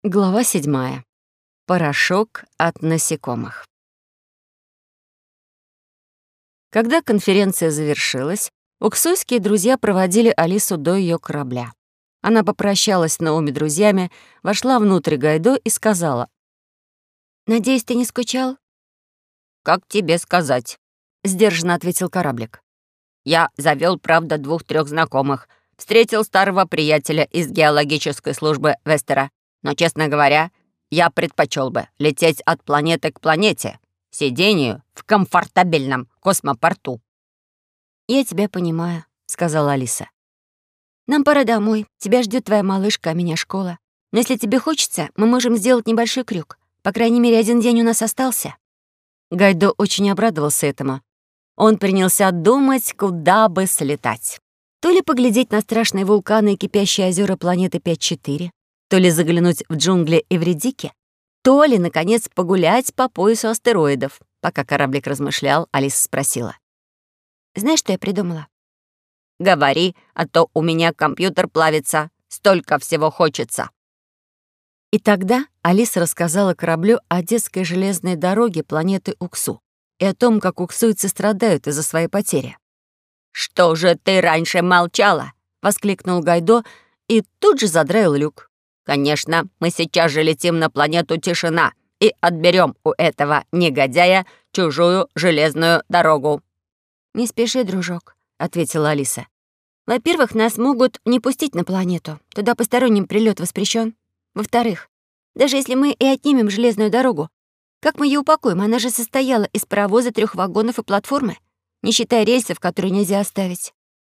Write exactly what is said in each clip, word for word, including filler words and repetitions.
Глава седьмая. Порошок от насекомых. Когда конференция завершилась, уксуйские друзья проводили Алису до ее корабля. Она попрощалась с новыми друзьями, вошла внутрь Гайдо и сказала: «Надеюсь, ты не скучал?» «Как тебе сказать?» — сдержанно ответил кораблик. «Я завел, правда, двух-трех знакомых. Встретил старого приятеля из геологической службы Вестера. Но, честно говоря, я предпочел бы лететь от планеты к планете, сидению в комфортабельном космопорту». «Я тебя понимаю», — сказала Алиса. «Нам пора домой. Тебя ждет твоя малышка, а меня школа. Но если тебе хочется, мы можем сделать небольшой крюк. По крайней мере, один день у нас остался». Гайдо очень обрадовался этому. Он принялся думать, куда бы слетать. То ли поглядеть на страшные вулканы и кипящие озера планеты пять четыре, то ли заглянуть в джунгли Эвредики, то ли, наконец, погулять по поясу астероидов. Пока кораблик размышлял, Алиса спросила: «Знаешь, что я придумала?» «Говори, а то у меня компьютер плавится. Столько всего хочется». И тогда Алиса рассказала кораблю о детской железной дороге планеты Уксу и о том, как уксуйцы страдают из-за своей потери. «Что же ты раньше молчала?» — воскликнул Гайдо и тут же задраил люк. «Конечно, мы сейчас же летим на планету Тишина и отберем у этого негодяя чужую железную дорогу». «Не спеши, дружок», — ответила Алиса. «Во-первых, нас могут не пустить на планету. Туда посторонним прилет воспрещен. Во-вторых, даже если мы и отнимем железную дорогу, как мы ее упакуем? Она же состояла из паровоза, трех вагонов и платформы, не считая рельсов, которые нельзя оставить».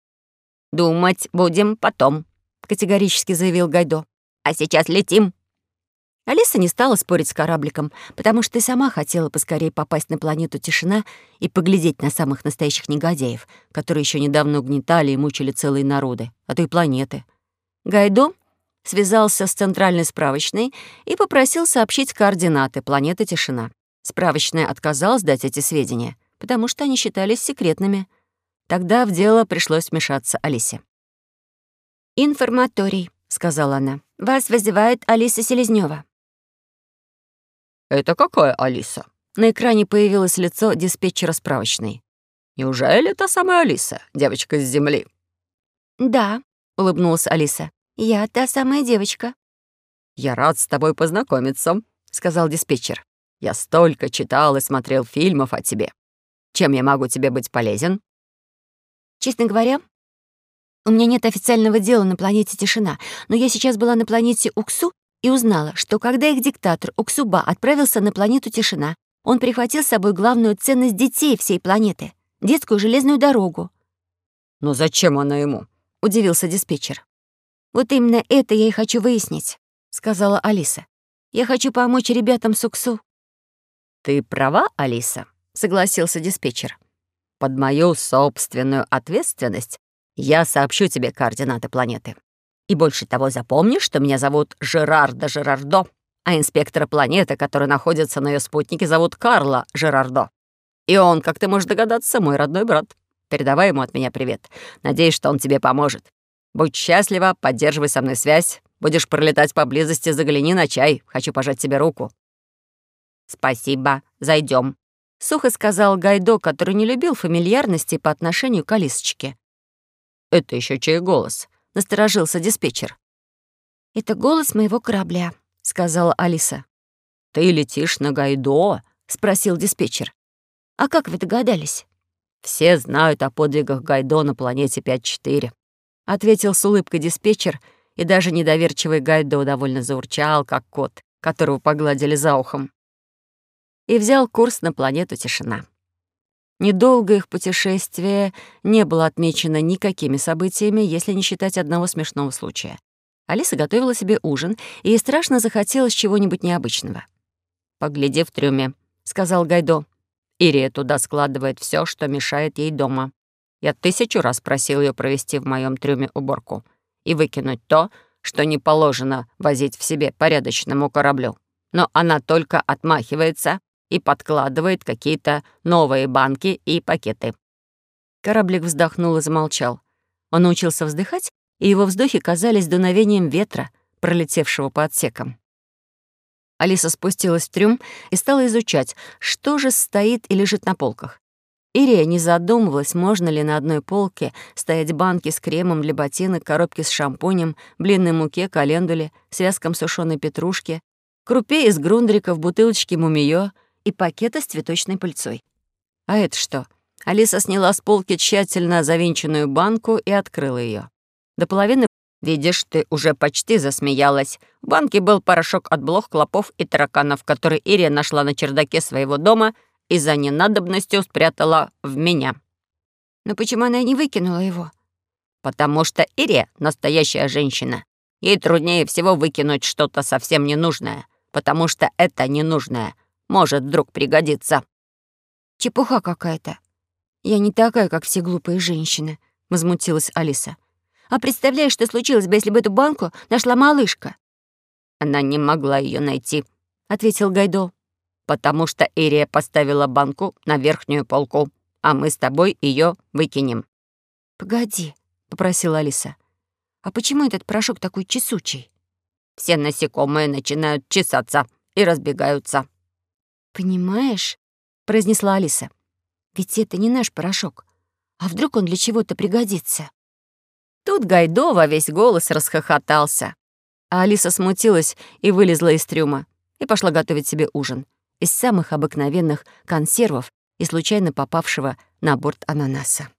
«Думать будем потом», — категорически заявил Гайдо. «А сейчас летим». Алиса не стала спорить с корабликом, потому что и сама хотела поскорее попасть на планету Тишина и поглядеть на самых настоящих негодяев, которые еще недавно угнетали и мучили целые народы, а то и планеты. Гайдо связался с центральной справочной и попросил сообщить координаты планеты Тишина. Справочная отказалась дать эти сведения, потому что они считались секретными. Тогда в дело пришлось вмешаться Алисе. «Информаторий», — сказала она. «Вас вызывает Алиса Селезнёва». «Это какая Алиса?» На экране появилось лицо диспетчера справочной. «Неужели та самая Алиса, девочка с Земли?» «Да», — улыбнулась Алиса. «Я та самая девочка». «Я рад с тобой познакомиться», — сказал диспетчер. «Я столько читал и смотрел фильмов о тебе. Чем я могу тебе быть полезен?» «Честно говоря, у меня нет официального дела на планете Тишина, но я сейчас была на планете Уксу и узнала, что когда их диктатор Уксуба отправился на планету Тишина, он прихватил с собой главную ценность детей всей планеты — детскую железную дорогу». «Но зачем она ему?» — удивился диспетчер. «Вот именно это я и хочу выяснить», — сказала Алиса. «Я хочу помочь ребятам с Уксу». «Ты права, Алиса», — согласился диспетчер. «Под мою собственную ответственность я сообщу тебе координаты планеты. И больше того, запомни, что меня зовут Жерардо Жерардо, а инспектора планеты, который находится на ее спутнике, зовут Карло Жерардо. И он, как ты можешь догадаться, мой родной брат. Передавай ему от меня привет. Надеюсь, что он тебе поможет. Будь счастлива, поддерживай со мной связь. Будешь пролетать поблизости, загляни на чай. Хочу пожать тебе руку». «Спасибо, зайдем», — сухо сказал Гайдо, который не любил фамильярности по отношению к Алисочке. «Это еще чей голос?» — насторожился диспетчер. «Это голос моего корабля», — сказала Алиса. «Ты летишь на Гайдо?» — спросил диспетчер. «А как вы догадались?» «Все знают о подвигах Гайдо на планете пять четыре», — ответил с улыбкой диспетчер, и даже недоверчивый Гайдо довольно заурчал, как кот, которого погладили за ухом, и взял курс на планету Тишина. Недолго их путешествие не было отмечено никакими событиями, если не считать одного смешного случая. Алиса готовила себе ужин, и ей страшно захотелось чего-нибудь необычного. «Погляди в трюме», — сказал Гайдо. «Ирия туда складывает все, что мешает ей дома. Я тысячу раз просил ее провести в моем трюме уборку и выкинуть то, что не положено возить в себе порядочному кораблю. Но она только отмахивается и подкладывает какие-то новые банки и пакеты». Кораблик вздохнул и замолчал. Он научился вздыхать, и его вздохи казались дуновением ветра, пролетевшего по отсекам. Алиса спустилась в трюм и стала изучать, что же стоит и лежит на полках. Ирия не задумывалась, можно ли на одной полке стоять банки с кремом для ботинок, коробки с шампунем, блинной муке, календуле, связкам сушеной петрушки, крупе из грундриков, бутылочки мумиё и пакета с цветочной пыльцой. А это что? Алиса сняла с полки тщательно завинченную банку и открыла ее. До половины, видишь, ты уже почти засмеялась. В банке был порошок от блох, клопов и тараканов, который Ирия нашла на чердаке своего дома и за ненадобностью спрятала в меня. Но почему она не выкинула его? Потому что Ирия — настоящая женщина. Ей труднее всего выкинуть что-то совсем ненужное, потому что это ненужное может вдруг пригодиться. Чепуха какая-то. Я не такая, как все глупые женщины, возмутилась Алиса. А представляешь, что случилось бы, если бы эту банку нашла малышка? Она не могла ее найти, ответил Гайдо, потому что Ирия поставила банку на верхнюю полку, а мы с тобой ее выкинем. Погоди, попросила Алиса. А почему этот порошок такой чесучий? Все насекомые начинают чесаться и разбегаются. Понимаешь, произнесла Алиса. Ведь это не наш порошок. А вдруг он для чего-то пригодится? Тут Гайдо во весь голос расхохотался. А Алиса смутилась и вылезла из трюма и пошла готовить себе ужин из самых обыкновенных консервов и случайно попавшего на борт ананаса.